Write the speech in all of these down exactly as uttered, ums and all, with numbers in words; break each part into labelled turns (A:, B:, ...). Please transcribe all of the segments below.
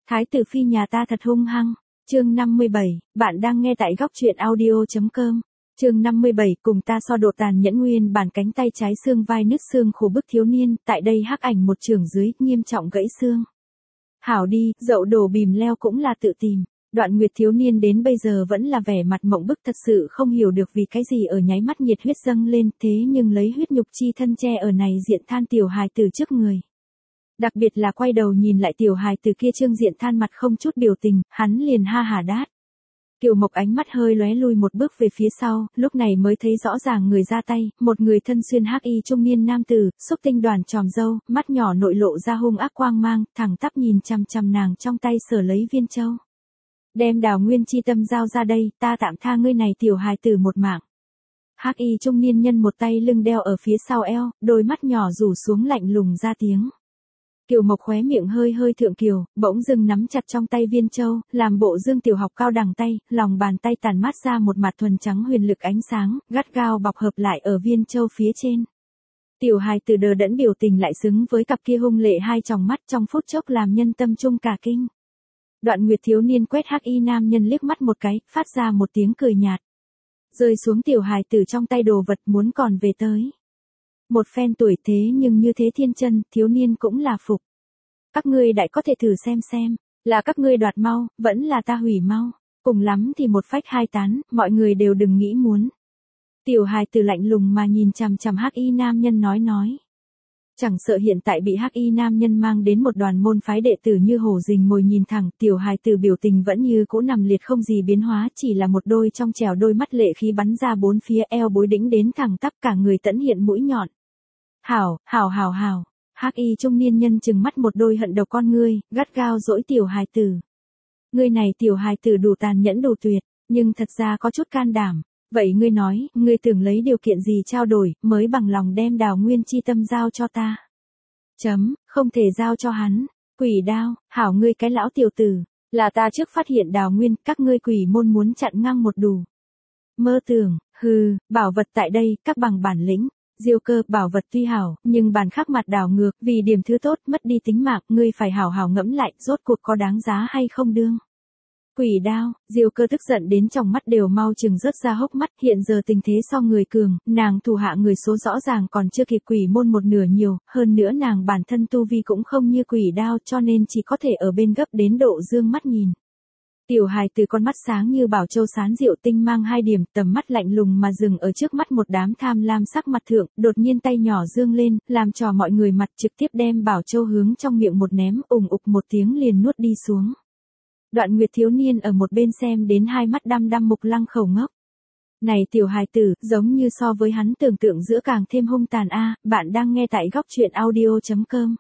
A: Thái tử phi nhà ta thật hung hăng. Chương năm mươi bảy, bạn đang nghe tại góc truyện audio chấm com. Chương năm mươi bảy, cùng ta so độ tàn nhẫn nguyên bản cánh tay trái xương vai nứt xương khổ bức thiếu niên, tại đây hắc ảnh một chưởng dưới, nghiêm trọng gãy xương. Hảo đi, dậu đổ bìm leo cũng là tự tìm. Đoạn Nguyệt thiếu niên đến bây giờ vẫn là vẻ mặt mộng bức, thật sự không hiểu được vì cái gì ở nháy mắt nhiệt huyết dâng lên, thế nhưng lấy huyết nhục chi thân che ở này diện than tiểu hài tử trước người. Đặc biệt là quay đầu nhìn lại tiểu hài tử kia trương diện than mặt không chút biểu tình, hắn liền ha hả đát. Kiều Mộc ánh mắt hơi lóe lui một bước về phía sau, lúc này mới thấy rõ ràng người ra tay, một người thân xuyên hắc y trung niên nam tử, xúc tinh đoàn tròm râu, mắt nhỏ nội lộ ra hung ác quang mang, thẳng tắp nhìn chằm chằm nàng trong tay sở lấy viên châu. Đem Đào Nguyên chi tâm giao ra đây, ta tạm tha ngươi này tiểu hài tử một mạng. Hắc y trung niên nhân một tay lưng đeo ở phía sau eo, đôi mắt nhỏ rủ xuống lạnh lùng ra tiếng. Kiều Mộc khóe miệng hơi hơi thượng kiều, bỗng dưng nắm chặt trong tay viên châu, làm bộ dương tiểu học cao đẳng tay, lòng bàn tay tàn mát ra một mặt thuần trắng huyền lực ánh sáng, gắt gao bọc hợp lại ở viên châu phía trên. Tiểu hài tử đờ đẫn biểu tình lại xứng với cặp kia hung lệ hai tròng mắt trong phút chốc làm nhân tâm trung cả kinh. Đoạn Nguyệt thiếu niên quét hắc y nam nhân liếc mắt một cái, phát ra một tiếng cười nhạt. Rơi xuống tiểu hài tử trong tay đồ vật muốn còn về tới. Một phen tuổi thế nhưng như thế thiên chân, thiếu niên cũng là phục. Các ngươi đại có thể thử xem xem, là các ngươi đoạt mau, vẫn là ta hủy mau. Cùng lắm thì một phách hai tán, mọi người đều đừng nghĩ muốn. Tiểu hài tử lạnh lùng mà nhìn chằm chằm hắc y nam nhân nói nói. Chẳng sợ hiện tại bị hắc y nam nhân mang đến một đoàn môn phái đệ tử như hổ rình mồi nhìn thẳng, tiểu hài tử biểu tình vẫn như cũ nằm liệt không gì biến hóa, chỉ là một đôi trong trẻo đôi mắt lệ khí bắn ra bốn phía, eo bối đĩnh đến thẳng tắp, cả người tẫn hiện mũi nhọn. Hảo, hảo hảo hảo, hắc y trung niên nhân trừng mắt một đôi hận độc con ngươi, gắt gao dỗi tiểu hài tử. Ngươi này tiểu hài tử đủ tàn nhẫn đủ tuyệt, nhưng thật ra có chút can đảm. Vậy ngươi nói, ngươi tưởng lấy điều kiện gì trao đổi, mới bằng lòng đem Đào Nguyên chi tâm giao cho ta? Chấm, không thể giao cho hắn. Quỷ đao, hảo ngươi cái lão tiểu tử, là ta trước phát hiện Đào Nguyên, các ngươi quỷ môn muốn chặn ngang một đủ. Mơ tưởng, hừ, bảo vật tại đây, các bằng bản lĩnh. Diêu Cơ, bảo vật tuy hảo, nhưng bàn khắc mặt đảo ngược, vì điểm thứ tốt, mất đi tính mạng, ngươi phải hảo hảo ngẫm lại, rốt cuộc có đáng giá hay không đương. Quỷ đao, Diêu Cơ tức giận đến trong mắt đều mau chừng rớt ra hốc mắt, hiện giờ tình thế so người cường, nàng thủ hạ người số rõ ràng còn chưa kịp quỷ môn một nửa nhiều, hơn nữa nàng bản thân tu vi cũng không như quỷ đao cho nên chỉ có thể ở bên gấp đến độ dương mắt nhìn. Tiểu hài từ con mắt sáng như bảo châu sán rượu tinh mang hai điểm, tầm mắt lạnh lùng mà dừng ở trước mắt một đám tham lam sắc mặt thượng, đột nhiên tay nhỏ dương lên, làm cho mọi người mặt trực tiếp đem bảo châu hướng trong miệng một ném, ùng ục một tiếng liền nuốt đi xuống. Đoạn Nguyệt thiếu niên ở một bên xem đến hai mắt đăm đăm mục lăng khẩu ngốc. Này tiểu hài tử, giống như so với hắn tưởng tượng giữa càng thêm hung tàn a, bạn đang nghe tại góc truyện audio chấm com.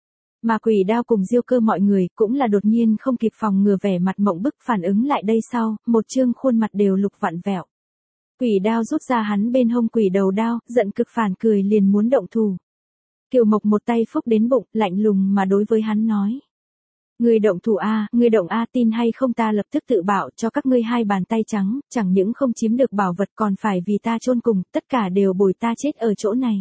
A: Mà Quỷ Đao cùng Diêu Cơ mọi người cũng là đột nhiên không kịp phòng ngừa vẻ mặt mộng bức phản ứng lại đây sau, một trương khuôn mặt đều lục vặn vẹo. Quỷ Đao rút ra hắn bên hông quỷ đầu đao, giận cực phản cười liền muốn động thủ. Kiều Mộc một tay phúc đến bụng, lạnh lùng mà đối với hắn nói. Người động thủ a, người động a, tin hay không ta lập tức tự bảo cho các ngươi hai bàn tay trắng, chẳng những không chiếm được bảo vật còn phải vì ta chôn cùng, tất cả đều bồi ta chết ở chỗ này.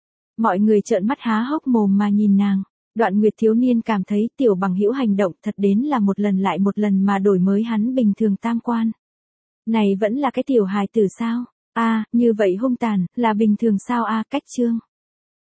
A: Mọi người trợn mắt há hốc mồm mà nhìn nàng. Đoạn Nguyệt thiếu niên cảm thấy tiểu bằng hữu hành động thật đến là một lần lại một lần mà đổi mới hắn bình thường tam quan. Này vẫn là cái tiểu hài tử sao? A, như vậy hung tàn, là bình thường sao a, cách chương.